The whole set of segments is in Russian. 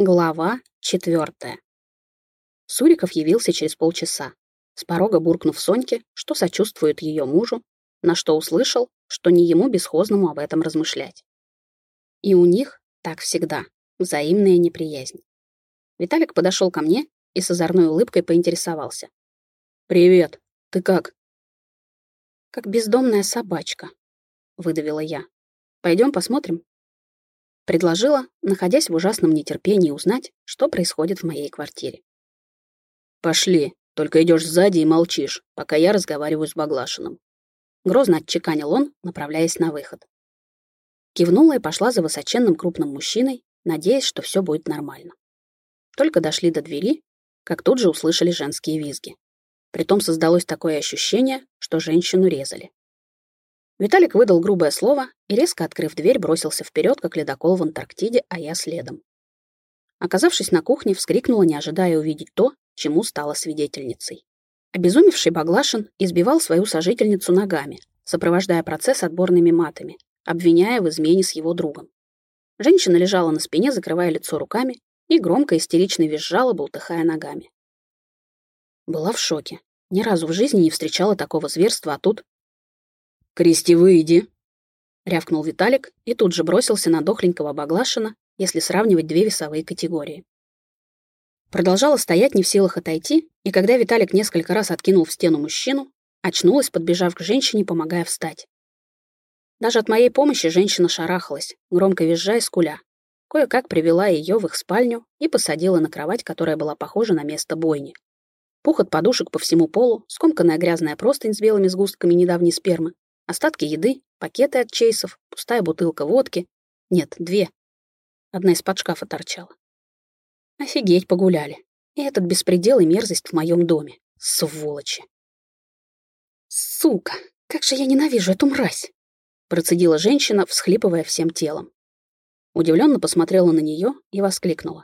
Глава 4. Суриков явился через полчаса, с порога буркнув Соньке, что сочувствует ее мужу, на что услышал, что не ему бесхозному об этом размышлять. И у них, так всегда, взаимная неприязнь. Виталик подошел ко мне и с озорной улыбкой поинтересовался. «Привет, ты как?» «Как бездомная собачка», — выдавила я. «Пойдем посмотрим?» Предложила, находясь в ужасном нетерпении узнать, что происходит в моей квартире. «Пошли, только идешь сзади и молчишь, пока я разговариваю с Баглашиным». Грозно отчеканил он, направляясь на выход. Кивнула и пошла за высоченным крупным мужчиной, надеясь, что все будет нормально. Только дошли до двери, как тут же услышали женские визги. Притом создалось такое ощущение, что женщину резали. Виталик выдал грубое слово и, резко открыв дверь, бросился вперед, как ледокол в Антарктиде, а я следом. Оказавшись на кухне, вскрикнула, не ожидая увидеть то, чему стала свидетельницей. Обезумевший Баглашин избивал свою сожительницу ногами, сопровождая процесс отборными матами, обвиняя в измене с его другом. Женщина лежала на спине, закрывая лицо руками, и громко истерично визжала, болтыхая ногами. Была в шоке. Ни разу в жизни не встречала такого зверства, а тут... «Кристи, выйди!» — рявкнул Виталик и тут же бросился на дохленького Баглашина, если сравнивать две весовые категории. Продолжала стоять, не в силах отойти, и когда Виталик несколько раз откинул в стену мужчину, очнулась, подбежав к женщине, помогая встать. Даже от моей помощи женщина шарахалась, громко визжа и скуля. Кое-как привела ее в их спальню и посадила на кровать, которая была похожа на место бойни. Пух от подушек по всему полу, скомканная грязная простынь с белыми сгустками недавней спермы, остатки еды, пакеты от чейсов, пустая бутылка водки. Нет, две. Одна из-под шкафа торчала. Офигеть, погуляли. И этот беспредел и мерзость в моем доме. Сволочи. Сука, как же я ненавижу эту мразь! Процедила женщина, всхлипывая всем телом. Удивленно посмотрела на нее и воскликнула.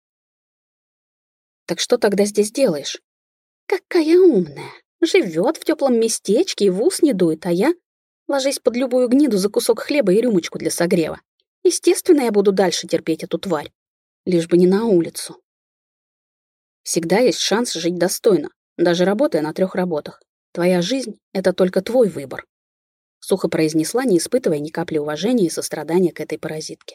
«Так что тогда здесь делаешь?» «Какая умная! Живет в теплом местечке и в ус не дует, а я... Ложись под любую гниду за кусок хлеба и рюмочку для согрева. Естественно, я буду дальше терпеть эту тварь. Лишь бы не на улицу. Всегда есть шанс жить достойно, даже работая на 3 работах. Твоя жизнь — это только твой выбор», — сухо произнесла, не испытывая ни капли уважения и сострадания к этой паразитке.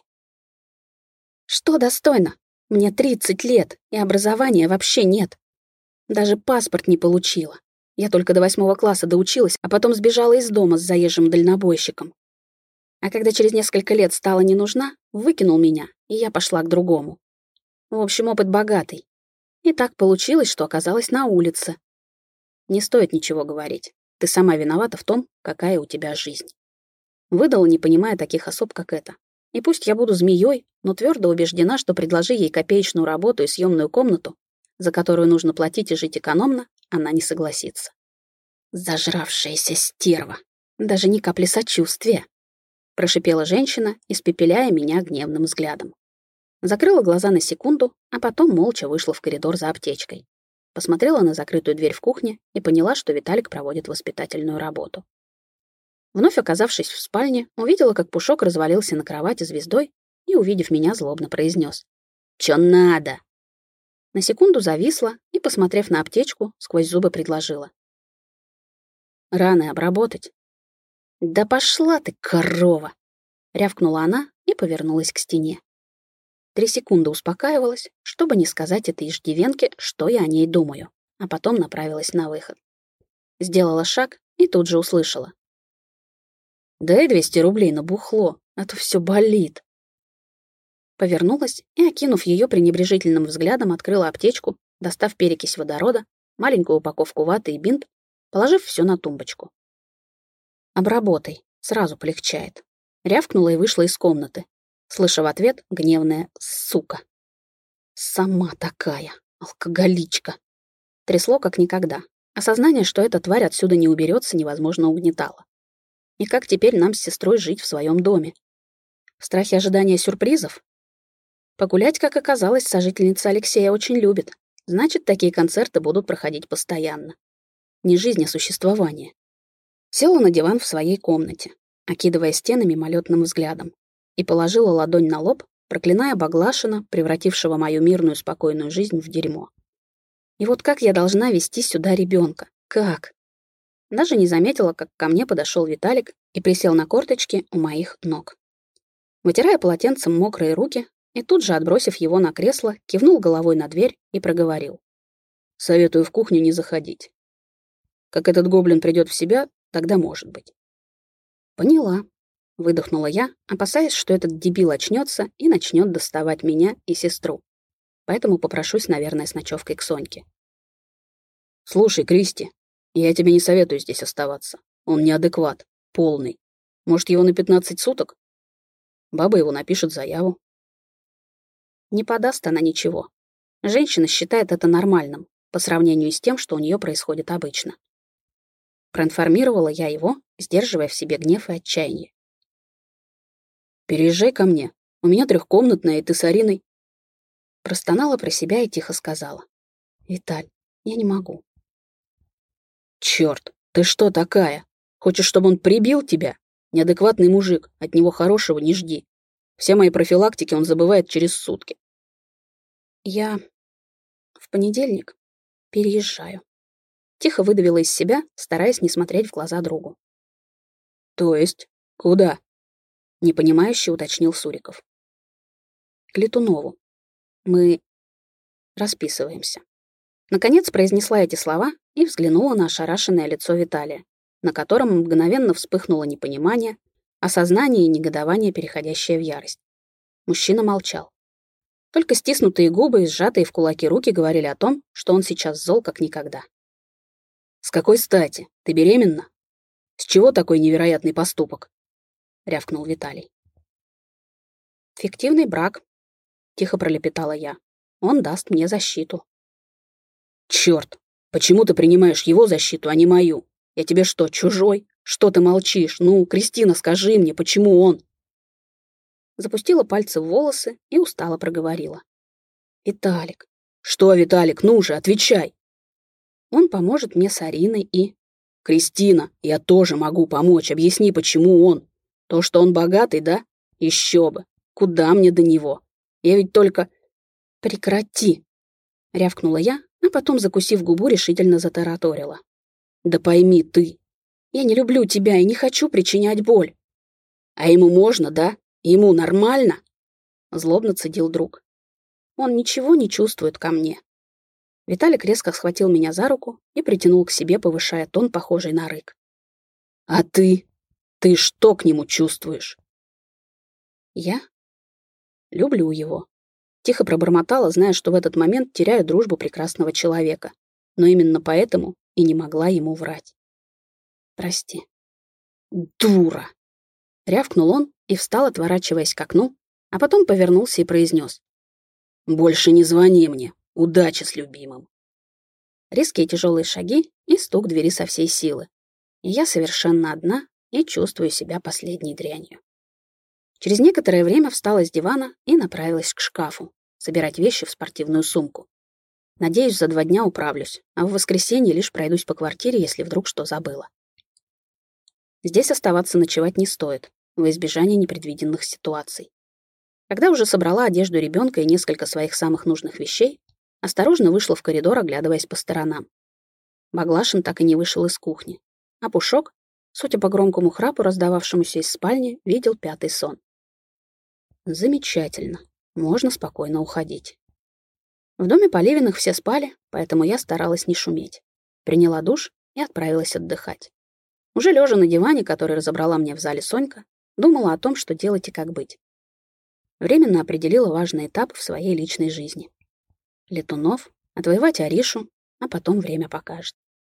«Что достойно? Мне 30 лет, и образования вообще нет. Даже паспорт не получила. Я только до 8 класса доучилась, а потом сбежала из дома с заезжим дальнобойщиком. А когда через несколько лет стала не нужна, выкинул меня, и я пошла к другому. В общем, опыт богатый. И так получилось, что оказалась на улице. Не стоит ничего говорить. Ты сама виновата в том, какая у тебя жизнь. Выдала, не понимая таких особ, как эта. И пусть я буду змеей, но твердо убеждена, что предложи ей копеечную работу и съемную комнату, за которую нужно платить и жить экономно, она не согласится. Зажравшаяся стерва. Даже ни капли сочувствия. Прошипела женщина, испепеляя меня гневным взглядом. Закрыла глаза на секунду, а потом молча вышла в коридор за аптечкой. Посмотрела на закрытую дверь в кухне и поняла, что Виталик проводит воспитательную работу. Вновь оказавшись в спальне, увидела, как Пушок развалился на кровати звездой и, увидев меня, злобно произнес: «Чё надо?» На секунду зависла и, посмотрев на аптечку, сквозь зубы предложила: «Раны обработать». «Да пошла ты, корова!» — рявкнула она и повернулась к стене. 3 секунды успокаивалась, чтобы не сказать этой иждивенке, что я о ней думаю, а потом направилась на выход. Сделала шаг и тут же услышала: «Дай 200 рублей на бухло, а то все болит». Повернулась и, окинув ее пренебрежительным взглядом, открыла аптечку, достав перекись водорода, маленькую упаковку ваты и бинт, положив все на тумбочку. «Обработай, сразу полегчает», — рявкнула и вышла из комнаты, слыша в ответ гневное «сука». Сама такая, алкоголичка. Трясло как никогда. Осознание, что эта тварь отсюда не уберется, невозможно угнетало. И как теперь нам с сестрой жить в своем доме? В страхе ожидания сюрпризов? Погулять, как оказалось, сожительница Алексея очень любит. Значит, такие концерты будут проходить постоянно. Не жизнь, а существование. Села на диван в своей комнате, окидывая стены мимолетным взглядом, и положила ладонь на лоб, проклиная Баглашина, превратившего мою мирную спокойную жизнь в дерьмо. И вот как я должна вести сюда ребенка? Как? Даже не заметила, как ко мне подошел Виталик и присел на корточки у моих ног. Вытирая полотенцем мокрые руки и тут же, отбросив его на кресло, кивнул головой на дверь и проговорил. «Советую в кухню не заходить. Как этот гоблин придет в себя, тогда может быть». «Поняла», — выдохнула я, опасаясь, что этот дебил очнется и начнет доставать меня и сестру. Поэтому попрошусь, наверное, с ночевкой к Соньке. «Слушай, Кристи, я тебе не советую здесь оставаться. Он неадекват, полный. Может, его на 15 суток? Баба его напишет заяву». Не подаст она ничего. Женщина считает это нормальным, по сравнению с тем, что у нее происходит обычно. Проинформировала я его, сдерживая в себе гнев и отчаяние. «Переезжай ко мне. У меня трехкомнатная, и ты с Ариной». Простонала про себя и тихо сказала. «Виталь, я не могу». «Черт, ты что такая? Хочешь, чтобы он прибил тебя? Неадекватный мужик, от него хорошего не жди. Все мои профилактики он забывает через сутки». «Я в понедельник переезжаю». Тихо выдавила из себя, стараясь не смотреть в глаза другу. «То есть? Куда?» — непонимающе уточнил Суриков. «К Летунову. Мы расписываемся». Наконец произнесла эти слова и взглянула на ошарашенное лицо Виталия, на котором мгновенно вспыхнуло непонимание, осознание и негодование, переходящее в ярость. Мужчина молчал. Только стиснутые губы и сжатые в кулаки руки говорили о том, что он сейчас зол как никогда. «С какой стати? Ты беременна? С чего такой невероятный поступок?» — рявкнул Виталий. «Фиктивный брак», — тихо пролепетала я. «Он даст мне защиту». «Черт! Почему ты принимаешь его защиту, а не мою? Я тебе что, чужой? Что ты молчишь? Ну, Кристина, скажи мне, почему он?» Запустила пальцы в волосы и устало проговорила. «Виталик». «Что, Виталик? Ну же, отвечай!» «Он поможет мне с Ариной и...» «Кристина, я тоже могу помочь. Объясни, почему он? То, что он богатый, да? Еще бы. Куда мне до него? Я ведь только...» «Прекрати!» — рявкнула я, а потом, закусив губу, решительно затараторила. «Да пойми ты, я не люблю тебя и не хочу причинять боль». «А ему можно, да? Ему нормально?» — злобно цедил друг. «Он ничего не чувствует ко мне». Виталик резко схватил меня за руку и притянул к себе, повышая тон, похожий на рык. «А ты? Ты что к нему чувствуешь?» «Я люблю его». Тихо пробормотала, зная, что в этот момент теряю дружбу прекрасного человека, но именно поэтому и не могла ему врать. «Прости». «Дура!» — рявкнул он и встал, отворачиваясь к окну, а потом повернулся и произнес. «Больше не звони мне. Удачи с любимым». Резкие тяжелые шаги и стук двери со всей силы. И я совершенно одна и чувствую себя последней дрянью. Через некоторое время встала с дивана и направилась к шкафу, собирать вещи в спортивную сумку. Надеюсь, за 2 дня управлюсь, а в воскресенье лишь пройдусь по квартире, если вдруг что забыла. Здесь оставаться ночевать не стоит, во избежание непредвиденных ситуаций. Когда уже собрала одежду ребенка и несколько своих самых нужных вещей, осторожно вышла в коридор, оглядываясь по сторонам. Баглашин так и не вышел из кухни, а Пушок, судя по громкому храпу, раздававшемуся из спальни, видел 5-й сон. Замечательно, можно спокойно уходить. В доме Поливиных все спали, поэтому я старалась не шуметь. Приняла душ и отправилась отдыхать. Уже лежа на диване, который разобрала мне в зале Сонька, думала о том, что делать и как быть. Временно определила важный этап в своей личной жизни. Летунов, отвоевать Аришу, а потом время покажет.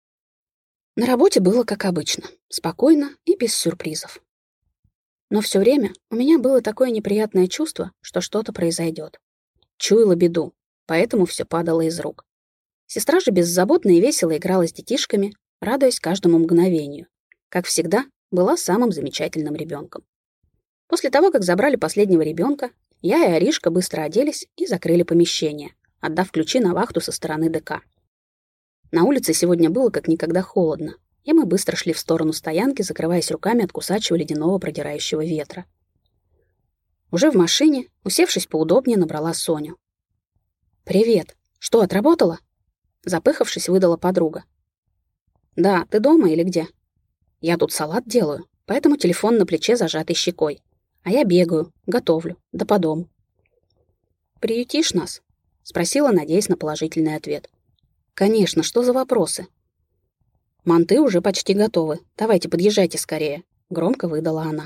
На работе было как обычно, спокойно и без сюрпризов. Но все время у меня было такое неприятное чувство, что что-то произойдет. Чуяла беду, поэтому все падало из рук. Сестра же беззаботно и весело играла с детишками, радуясь каждому мгновению. Как всегда, была самым замечательным ребенком. После того, как забрали последнего ребенка, я и Аришка быстро оделись и закрыли помещение, отдав ключи на вахту со стороны ДК. На улице сегодня было как никогда холодно, и мы быстро шли в сторону стоянки, закрываясь руками от кусачего ледяного продирающего ветра. Уже в машине, усевшись поудобнее, набрала Соню. «Привет. Что, отработала?» Запыхавшись, выдала подруга. «Да, ты дома или где?» «Я тут салат делаю, поэтому телефон на плече зажатый щекой. А я бегаю, готовлю, да по дому». «Приютишь нас?» — спросила, надеясь на положительный ответ. «Конечно, что за вопросы?» «Манты уже почти готовы. Давайте, подъезжайте скорее», — громко выдала она.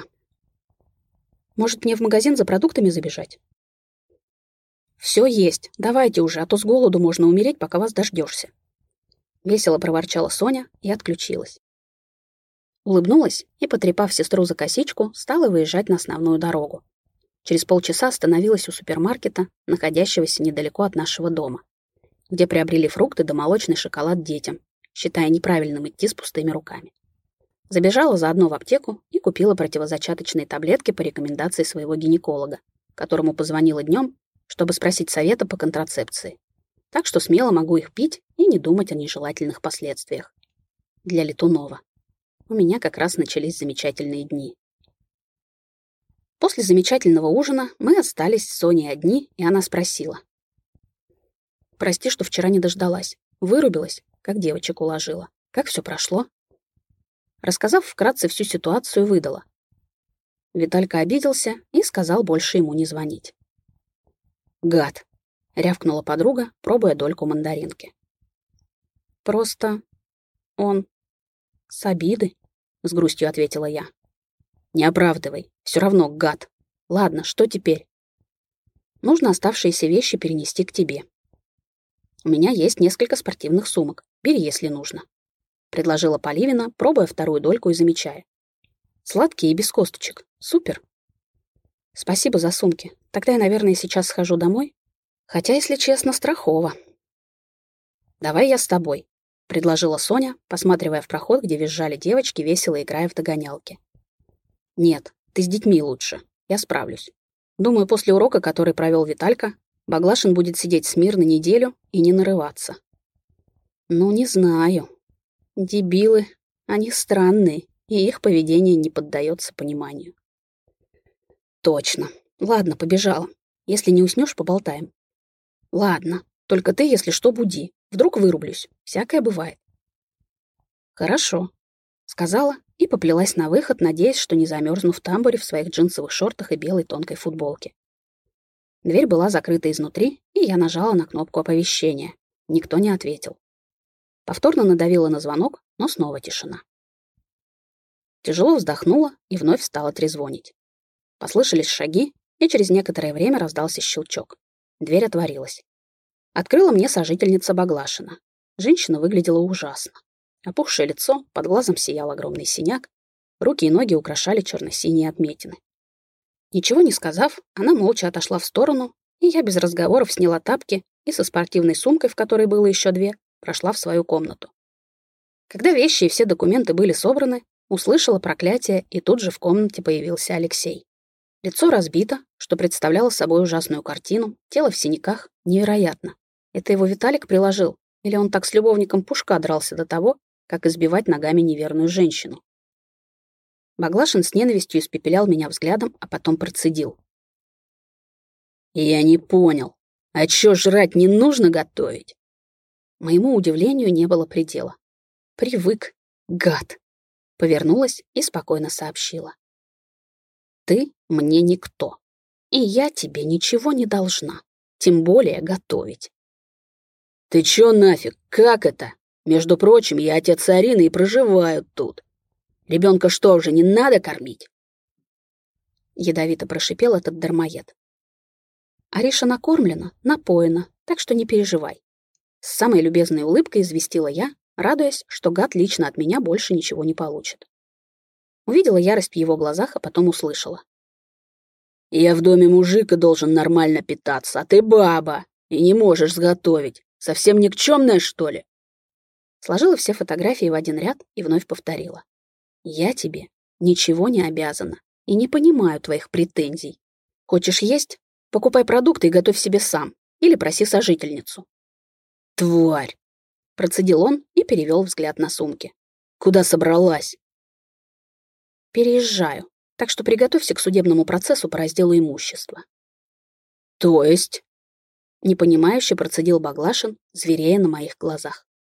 «Может, мне в магазин за продуктами забежать?» «Все есть. Давайте уже, а то с голоду можно умереть, пока вас дождешься». Весело проворчала Соня и отключилась. Улыбнулась и, потрепав сестру за косичку, стала выезжать на основную дорогу. Через полчаса остановилась у супермаркета, находящегося недалеко от нашего дома, где приобрели фрукты да молочный шоколад детям, считая неправильным идти с пустыми руками. Забежала заодно в аптеку и купила противозачаточные таблетки по рекомендации своего гинеколога, которому позвонила днем, чтобы спросить совета по контрацепции. Так что смело могу их пить и не думать о нежелательных последствиях. Для Летунова. У меня как раз начались замечательные дни. После замечательного ужина мы остались с Соней одни, и она спросила. «Прости, что вчера не дождалась. Вырубилась, как девочек уложила. Как все прошло?» Рассказав вкратце всю ситуацию, выдала. Виталька обиделся и сказал больше ему не звонить. «Гад!» — рявкнула подруга, пробуя дольку мандаринки. «Просто он с обиды», — с грустью ответила я. «Не оправдывай, все равно гад. Ладно, что теперь?» «Нужно оставшиеся вещи перенести к тебе. У меня есть несколько спортивных сумок. Бери, если нужно», — предложила Поливина, пробуя вторую дольку и замечая. «Сладкие и без косточек. Супер!» «Спасибо за сумки. Тогда я, наверное, сейчас схожу домой. Хотя, если честно, страхово». «Давай я с тобой», — предложила Соня, посматривая в проход, где визжали девочки, весело играя в догонялки. «Нет, ты с детьми лучше. Я справлюсь. Думаю, после урока, который провел Виталька, Баглашин будет сидеть смирно неделю и не нарываться». «Ну, не знаю. Дебилы, они странные, и их поведение не поддается пониманию». «Точно. Ладно, побежала. Если не уснешь, поболтаем». «Ладно, только ты, если что, буди. Вдруг вырублюсь. Всякое бывает». «Хорошо», — сказала и поплелась на выход, надеясь, что не замерзну в тамбуре в своих джинсовых шортах и белой тонкой футболке. Дверь была закрыта изнутри, и я нажала на кнопку оповещения. Никто не ответил. Повторно надавила на звонок, но снова тишина. Тяжело вздохнула и вновь стала трезвонить. Послышались шаги, и через некоторое время раздался щелчок. Дверь отворилась. Открыла мне сожительница Баглашина. Женщина выглядела ужасно. Опухшее лицо, под глазом сиял огромный синяк, руки и ноги украшали черно-синие отметины. Ничего не сказав, она молча отошла в сторону, и я без разговоров сняла тапки и со спортивной сумкой, в которой было еще две, прошла в свою комнату. Когда вещи и все документы были собраны, услышала проклятие, и тут же в комнате появился Алексей. Лицо разбито, что представляло собой ужасную картину, тело в синяках, невероятно. Это его Виталик приложил, или он так с любовником Пушка дрался до того, как избивать ногами неверную женщину? Баглашин с ненавистью испепелял меня взглядом, а потом процедил. «Я не понял. А чё, жрать не нужно готовить?» Моему удивлению не было предела. Привык, гад. Повернулась и спокойно сообщила. «Ты мне никто, и я тебе ничего не должна, тем более готовить». «Ты чё нафиг? Как это? Между прочим, я отец Арины и проживаю тут. Ребенка что, уже не надо кормить?» Ядовито прошипел этот дармоед. «Ариша накормлена, напоена, так что не переживай». С самой любезной улыбкой известила я, радуясь, что гад лично от меня больше ничего не получит. Увидела ярость в его глазах, а потом услышала. «Я в доме мужика должен нормально питаться, а ты баба, и не можешь сготовить. Совсем никчемная, что ли?» Сложила все фотографии в один ряд и вновь повторила. «Я тебе ничего не обязана и не понимаю твоих претензий. Хочешь есть? Покупай продукты и готовь себе сам. Или проси сожительницу». «Тварь!» — процедил он и перевел взгляд на сумки. «Куда собралась?» «Переезжаю. Так что приготовься к судебному процессу по разделу имущества». «То есть?» — непонимающе процедил Баглашин, зверея на моих глазах.